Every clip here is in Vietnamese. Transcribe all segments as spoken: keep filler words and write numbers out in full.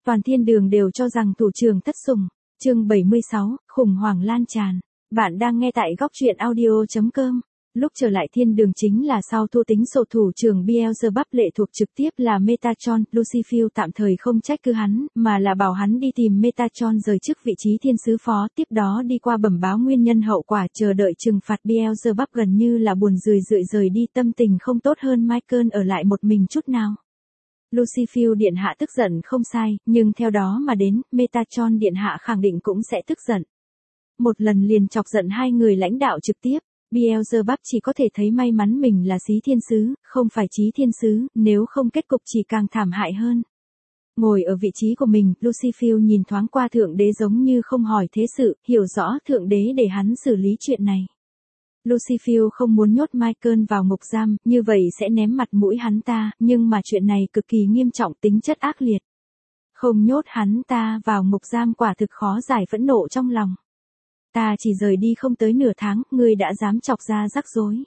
Toàn thiên đường đều cho rằng thủ trưởng thất sủng. Chương bảy mươi sáu, khủng hoảng lan tràn. Bạn đang nghe tại góc truyện audio chấm com. Lúc trở lại thiên đường chính là sau thu tính sổ thủ trưởng Beelzebub lệ thuộc trực tiếp là Metatron, Lucifer tạm thời không trách cứ hắn, mà là bảo hắn đi tìm Metatron rời chức vị trí thiên sứ phó, tiếp đó đi qua bẩm báo nguyên nhân hậu quả chờ đợi trừng phạt. Beelzebub gần như là buồn rười rượi rời đi, tâm tình không tốt hơn Michael ở lại một mình chút nào. Lucifer điện hạ tức giận không sai, nhưng theo đó mà đến, Metatron điện hạ khẳng định cũng sẽ tức giận. Một lần liền chọc giận hai người lãnh đạo trực tiếp. Beelzebub chỉ có thể thấy may mắn mình là xí thiên sứ, không phải chí thiên sứ, nếu không kết cục chỉ càng thảm hại hơn. Ngồi ở vị trí của mình, Lucifer nhìn thoáng qua thượng đế giống như không hỏi thế sự, hiểu rõ thượng đế để hắn xử lý chuyện này. Lucifer không muốn nhốt Michael vào ngục giam, như vậy sẽ ném mặt mũi hắn ta, nhưng mà chuyện này cực kỳ nghiêm trọng, tính chất ác liệt. Không nhốt hắn ta vào ngục giam quả thực khó giải phẫn nộ trong lòng. Ta chỉ rời đi không tới nửa tháng, ngươi đã dám chọc ra rắc rối.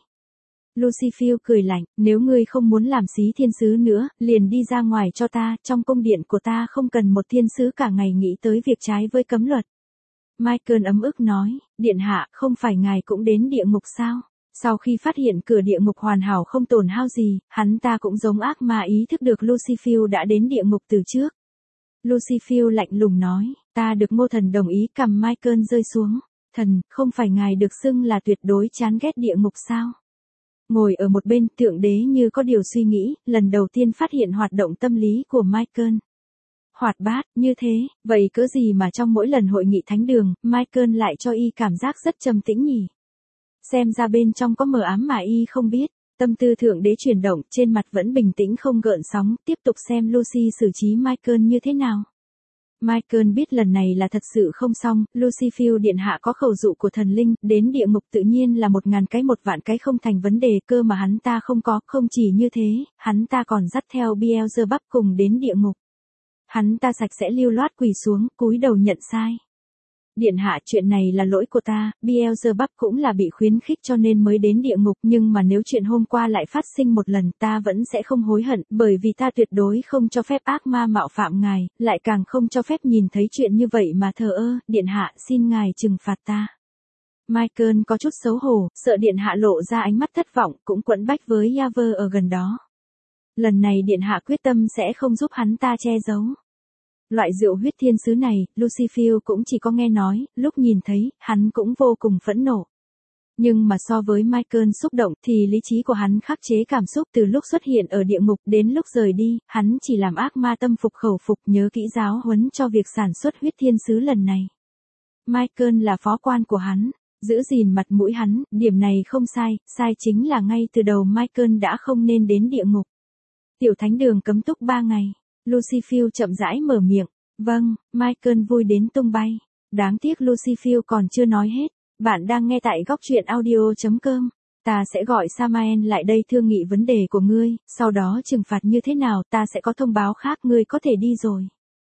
Lucifer cười lạnh, nếu ngươi không muốn làm xí thiên sứ nữa, liền đi ra ngoài cho ta, trong cung điện của ta không cần một thiên sứ cả ngày nghĩ tới việc trái với cấm luật. Michael ấm ức nói, điện hạ, không phải ngài cũng đến địa ngục sao? Sau khi phát hiện cửa địa ngục hoàn hảo không tổn hao gì, hắn ta cũng giống ác ma ý thức được Lucifer đã đến địa ngục từ trước. Lucifer lạnh lùng nói, ta được Ngô Thần đồng ý. Cầm Michael rơi xuống. Thần, không phải ngài được xưng là tuyệt đối chán ghét địa ngục sao? Ngồi ở một bên, thượng đế như có điều suy nghĩ, lần đầu tiên phát hiện hoạt động tâm lý của Michael. Hoạt bát, như thế, vậy cỡ gì mà trong mỗi lần hội nghị thánh đường, Michael lại cho y cảm giác rất trầm tĩnh nhỉ? Xem ra bên trong có mờ ám mà y không biết. Tâm tư thượng đế chuyển động, trên mặt vẫn bình tĩnh không gợn sóng, tiếp tục xem Lucy xử trí Michael như thế nào. Michael biết lần này là thật sự không xong, Lucifer điện hạ có khẩu dụ của thần linh, đến địa ngục tự nhiên là một ngàn cái một vạn cái không thành vấn đề, cơ mà hắn ta không có, không chỉ như thế, hắn ta còn dắt theo Beelzebub cùng đến địa ngục. Hắn ta sạch sẽ lưu loát quỳ xuống, cúi đầu nhận sai. Điện hạ, chuyện này là lỗi của ta, Beelzebub cũng là bị khuyến khích cho nên mới đến địa ngục, nhưng mà nếu chuyện hôm qua lại phát sinh một lần, ta vẫn sẽ không hối hận, bởi vì ta tuyệt đối không cho phép ác ma mạo phạm ngài, lại càng không cho phép nhìn thấy chuyện như vậy mà thờ ơ, điện hạ, xin ngài trừng phạt ta. Michael có chút xấu hổ, sợ điện hạ lộ ra ánh mắt thất vọng, cũng quẫn bách với Yaver ở gần đó. Lần này điện hạ quyết tâm sẽ không giúp hắn ta che giấu. Loại rượu huyết thiên sứ này, Lucifer cũng chỉ có nghe nói, lúc nhìn thấy, hắn cũng vô cùng phẫn nộ. Nhưng mà so với Michael xúc động thì lý trí của hắn khắc chế cảm xúc từ lúc xuất hiện ở địa ngục đến lúc rời đi, hắn chỉ làm ác ma tâm phục khẩu phục nhớ kỹ giáo huấn cho việc sản xuất huyết thiên sứ lần này. Michael là phó quan của hắn, giữ gìn mặt mũi hắn, điểm này không sai, sai chính là ngay từ đầu Michael đã không nên đến địa ngục. Tiểu thánh đường cấm túc ba ngày. Lucifer chậm rãi mở miệng. Vâng, Michael vui đến tung bay. Đáng tiếc Lucifer còn chưa nói hết. Bạn đang nghe tại góc truyện audio chấm com. Ta sẽ gọi Samael lại đây thương nghị vấn đề của ngươi, sau đó trừng phạt như thế nào ta sẽ có thông báo khác, ngươi có thể đi rồi.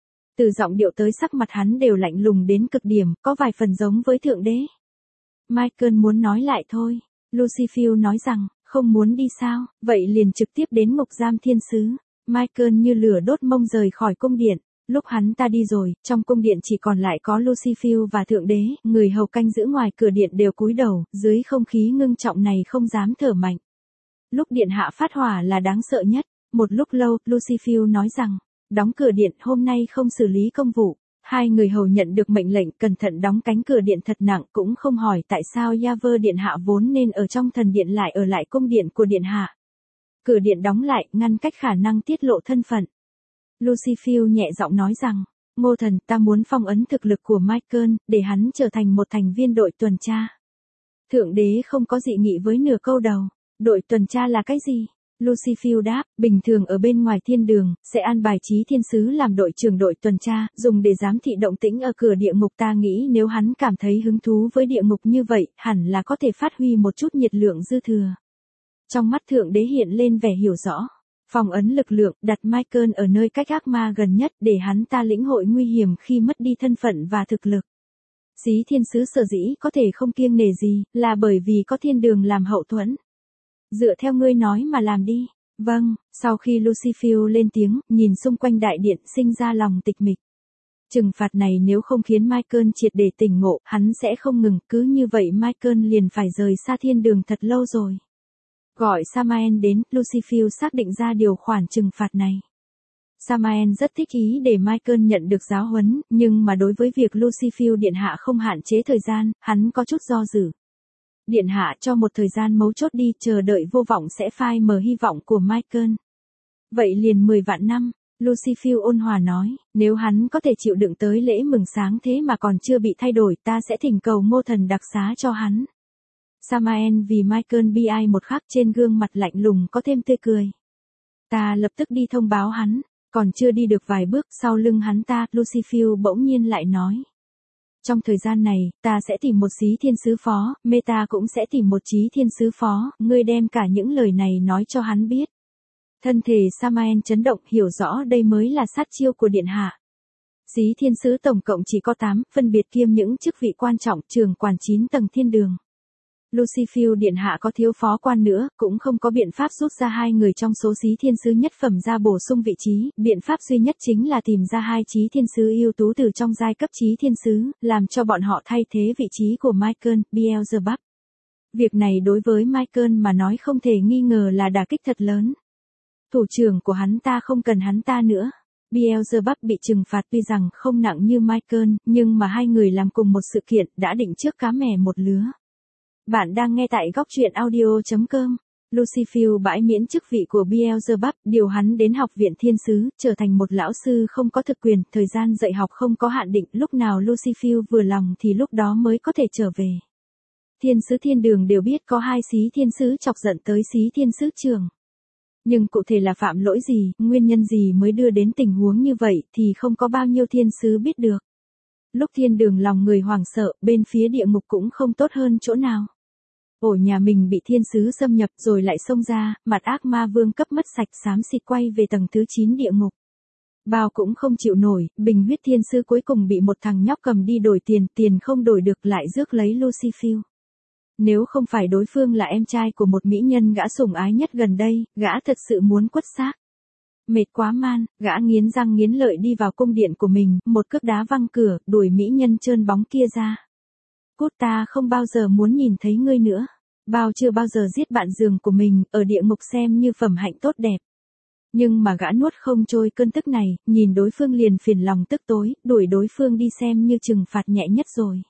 Từ giọng điệu tới sắc mặt hắn đều lạnh lùng đến cực điểm, có vài phần giống với thượng đế. Michael muốn nói lại thôi. Lucifer nói rằng, không muốn đi sao, vậy liền trực tiếp đến ngục giam thiên sứ. Michael như lửa đốt mông rời khỏi cung điện. Lúc hắn ta đi rồi, trong cung điện chỉ còn lại có Lucifer và thượng đế, người hầu canh giữ ngoài cửa điện đều cúi đầu, dưới không khí ngưng trọng này không dám thở mạnh. Lúc điện hạ phát hỏa là đáng sợ nhất. Một lúc lâu, Lucifer nói rằng, đóng cửa điện, hôm nay không xử lý công vụ. Hai người hầu nhận được mệnh lệnh cẩn thận đóng cánh cửa điện thật nặng, cũng không hỏi tại sao Yaver điện hạ vốn nên ở trong thần điện lại ở lại cung điện của điện hạ. Cửa điện đóng lại, ngăn cách khả năng tiết lộ thân phận. Lucifer nhẹ giọng nói rằng, Ngô Thần, ta muốn phong ấn thực lực của Michael, để hắn trở thành một thành viên đội tuần tra. Thượng đế không có dị nghị với nửa câu đầu. Đội tuần tra là cái gì? Lucifer đáp, bình thường ở bên ngoài thiên đường, sẽ an bài chí thiên sứ làm đội trưởng đội tuần tra, dùng để giám thị động tĩnh ở cửa địa ngục. Ta nghĩ nếu hắn cảm thấy hứng thú với địa ngục như vậy, hẳn là có thể phát huy một chút nhiệt lượng dư thừa. Trong mắt thượng đế hiện lên vẻ hiểu rõ. Phong ấn lực lượng, đặt Michael ở nơi cách ác ma gần nhất để hắn ta lĩnh hội nguy hiểm khi mất đi thân phận và thực lực. Xí thiên sứ sở dĩ có thể không kiêng nể gì, là bởi vì có thiên đường làm hậu thuẫn. Dựa theo ngươi nói mà làm đi. Vâng, sau khi Lucifer lên tiếng, nhìn xung quanh đại điện sinh ra lòng tịch mịch. Trừng phạt này nếu không khiến Michael triệt để tỉnh ngộ, hắn sẽ không ngừng, cứ như vậy Michael liền phải rời xa thiên đường thật lâu rồi. Gọi Samael đến, Lucifer xác định ra điều khoản trừng phạt này. Samael rất thích ý để Michael nhận được giáo huấn, nhưng mà đối với việc Lucifer điện hạ không hạn chế thời gian, hắn có chút do dự. Điện hạ cho một thời gian mấu chốt đi, chờ đợi vô vọng sẽ phai mờ hy vọng của Michael. Vậy liền mười vạn năm, Lucifer ôn hòa nói, nếu hắn có thể chịu đựng tới lễ mừng sáng thế mà còn chưa bị thay đổi, ta sẽ thỉnh cầu Ngô Thần đặc xá cho hắn. Samael vì Michael bi ai một khắc, trên gương mặt lạnh lùng có thêm tươi cười. Ta lập tức đi thông báo hắn, còn chưa đi được vài bước, sau lưng hắn ta, Lucifer bỗng nhiên lại nói. Trong thời gian này, ta sẽ tìm một chí thiên sứ phó, Meta cũng sẽ tìm một chí thiên sứ phó, ngươi đem cả những lời này nói cho hắn biết. Thân thể Samael chấn động, hiểu rõ đây mới là sát chiêu của điện hạ. Chí thiên sứ tổng cộng chỉ có tám, phân biệt kiêm những chức vị quan trọng, trưởng quản chín tầng thiên đường. Lucifer điện hạ có thiếu phó quan nữa, cũng không có biện pháp rút ra hai người trong số chí thiên sứ nhất phẩm ra bổ sung vị trí, biện pháp duy nhất chính là tìm ra hai chí thiên sứ ưu tú từ trong giai cấp chí thiên sứ, làm cho bọn họ thay thế vị trí của Michael, Beelzebub. Việc này đối với Michael mà nói không thể nghi ngờ là đả kích thật lớn. Thủ trưởng của hắn ta không cần hắn ta nữa. Beelzebub bị trừng phạt tuy rằng không nặng như Michael, nhưng mà hai người làm cùng một sự kiện đã định trước cá mè một lứa. Bạn đang nghe tại góc truyện audio chấm com. Lucifer bãi miễn chức vị của Beelzebub, điều hắn đến học viện thiên sứ, trở thành một lão sư không có thực quyền, thời gian dạy học không có hạn định, lúc nào Lucifer vừa lòng thì lúc đó mới có thể trở về. Thiên sứ thiên đường đều biết có hai xí thiên sứ chọc giận tới xí thiên sứ trường. Nhưng cụ thể là phạm lỗi gì, nguyên nhân gì mới đưa đến tình huống như vậy thì không có bao nhiêu thiên sứ biết được. Lúc thiên đường lòng người hoảng sợ, bên phía địa ngục cũng không tốt hơn chỗ nào. Ổ nhà mình bị thiên sứ xâm nhập rồi lại xông ra, mặt ác ma vương cấp mất sạch xám xịt quay về tầng thứ chín địa ngục. Bao cũng không chịu nổi, bình huyết thiên sứ cuối cùng bị một thằng nhóc cầm đi đổi tiền, tiền không đổi được lại rước lấy Lucifer. Nếu không phải đối phương là em trai của một mỹ nhân gã sủng ái nhất gần đây, gã thật sự muốn quất xác. Mệt quá man, gã nghiến răng nghiến lợi đi vào cung điện của mình, một cước đá văng cửa, đuổi mỹ nhân trơn bóng kia ra. Cút, ta không bao giờ muốn nhìn thấy ngươi nữa. Bao chưa bao giờ giết bạn giường của mình, ở địa ngục xem như phẩm hạnh tốt đẹp. Nhưng mà gã nuốt không trôi cơn tức này, nhìn đối phương liền phiền lòng tức tối, đuổi đối phương đi xem như trừng phạt nhẹ nhất rồi.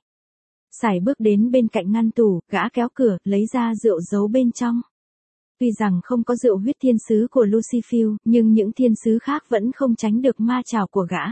Sải bước đến bên cạnh ngăn tủ, gã kéo cửa, lấy ra rượu giấu bên trong. Tuy rằng không có rượu huyết thiên sứ của Lucifer, nhưng những thiên sứ khác vẫn không tránh được ma chảo của gã.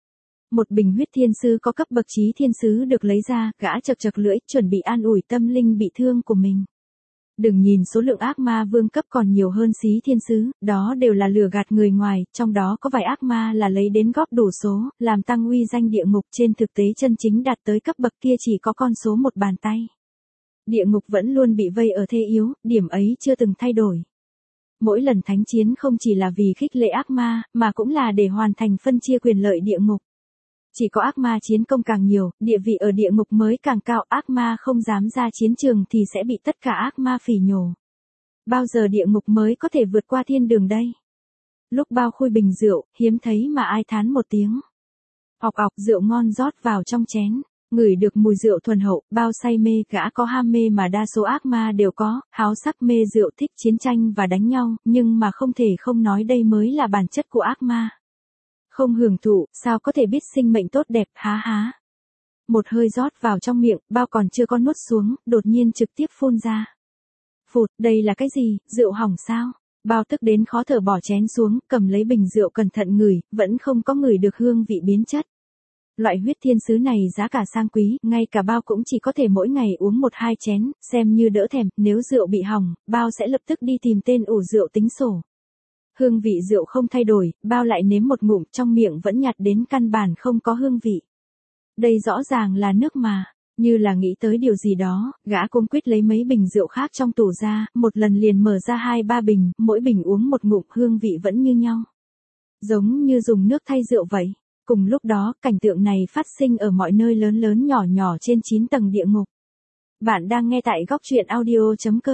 Một bình huyết thiên sứ có cấp bậc chí thiên sứ được lấy ra, gã chật chật lưỡi, chuẩn bị an ủi tâm linh bị thương của mình. Đừng nhìn số lượng ác ma vương cấp còn nhiều hơn xí thiên sứ, đó đều là lừa gạt người ngoài, trong đó có vài ác ma là lấy đến góp đủ số, làm tăng uy danh địa ngục, trên thực tế chân chính đạt tới cấp bậc kia chỉ có con số một bàn tay. Địa ngục vẫn luôn bị vây ở thế yếu, điểm ấy chưa từng thay đổi. Mỗi lần thánh chiến không chỉ là vì khích lệ ác ma, mà cũng là để hoàn thành phân chia quyền lợi địa ngục. Chỉ có ác ma chiến công càng nhiều, địa vị ở địa ngục mới càng cao, ác ma không dám ra chiến trường thì sẽ bị tất cả ác ma phỉ nhổ. Bao giờ địa ngục mới có thể vượt qua thiên đường đây? Lúc bao khui bình rượu, hiếm thấy mà ai thán một tiếng. Ọc ọc, rượu ngon rót vào trong chén, ngửi được mùi rượu thuần hậu, bao say mê, gã có ham mê mà đa số ác ma đều có, háo sắc mê rượu, thích chiến tranh và đánh nhau, nhưng mà không thể không nói đây mới là bản chất của ác ma. Không hưởng thụ, sao có thể biết sinh mệnh tốt đẹp, há há. Một hơi rót vào trong miệng, bao còn chưa có nuốt xuống, đột nhiên trực tiếp phun ra. Phụt, đây là cái gì, rượu hỏng sao? Bao tức đến khó thở bỏ chén xuống, cầm lấy bình rượu cẩn thận ngửi, vẫn không có ngửi được hương vị biến chất. Loại huyết thiên sứ này giá cả sang quý, ngay cả bao cũng chỉ có thể mỗi ngày uống một hai chén, xem như đỡ thèm, nếu rượu bị hỏng, bao sẽ lập tức đi tìm tên ủ rượu tính sổ. Hương vị rượu không thay đổi, bao lại nếm một ngụm, trong miệng vẫn nhạt đến căn bản không có hương vị. Đây rõ ràng là nước mà. Như là nghĩ tới điều gì đó, gã cung quyết lấy mấy bình rượu khác trong tủ ra, một lần liền mở ra hai ba bình, mỗi bình uống một ngụm, hương vị vẫn như nhau. Giống như dùng nước thay rượu vậy. Cùng lúc đó, cảnh tượng này phát sinh ở mọi nơi lớn lớn nhỏ nhỏ trên chín tầng địa ngục. Bạn đang nghe tại góc truyện audio chấm com.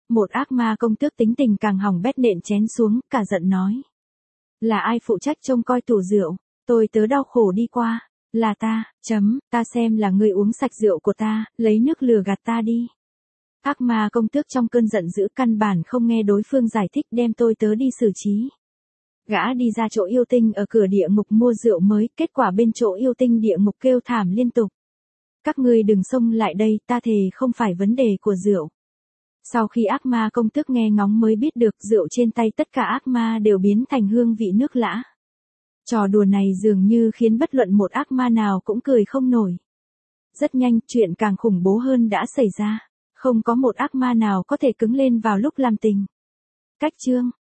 Một ác ma công tước tính tình càng hỏng bét nện chén xuống, cả giận nói. Là ai phụ trách trông coi tủ rượu, tôi tớ đau khổ đi qua, là ta, chấm, ta xem là ngươi uống sạch rượu của ta, lấy nước lừa gạt ta đi. Ác ma công tước trong cơn giận dữ căn bản không nghe đối phương giải thích đem tôi tớ đi xử trí. Gã đi ra chỗ yêu tinh ở cửa địa ngục mua rượu mới, kết quả bên chỗ yêu tinh địa ngục kêu thảm liên tục. Các ngươi đừng xông lại đây, ta thề không phải vấn đề của rượu. Sau khi ác ma công tước nghe ngóng mới biết được rượu trên tay tất cả ác ma đều biến thành hương vị nước lã. Trò đùa này dường như khiến bất luận một ác ma nào cũng cười không nổi. Rất nhanh, chuyện càng khủng bố hơn đã xảy ra. Không có một ác ma nào có thể cứng lên vào lúc làm tình. Cách chương